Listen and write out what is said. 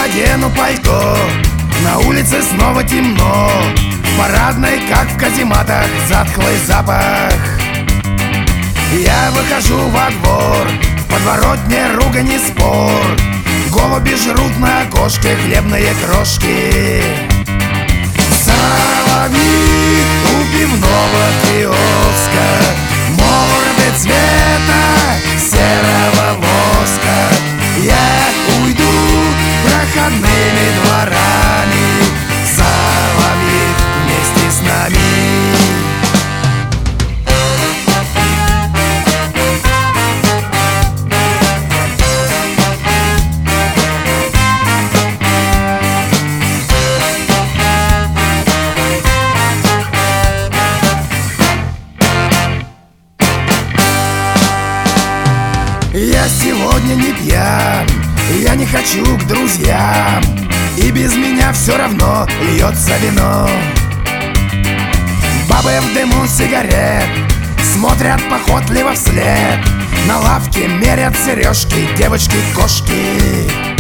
одену пальто. На улице снова темно, в парадной, как в казематах, затхлый запах. Я выхожу во двор, в подворотне ругань и спор. Голуби жрут на окошке хлебные крошки. Соловьи у пивного киоска, морды цвета серого воска. Я уйду проходными дворами, соловьи вместе с нами. Я сегодня не пьян, я не хочу к друзьям, и без меня все равно льется вино. Бабы в дыму сигарет смотрят похотливо вслед. На лавке мерят сережки девочки-кошки.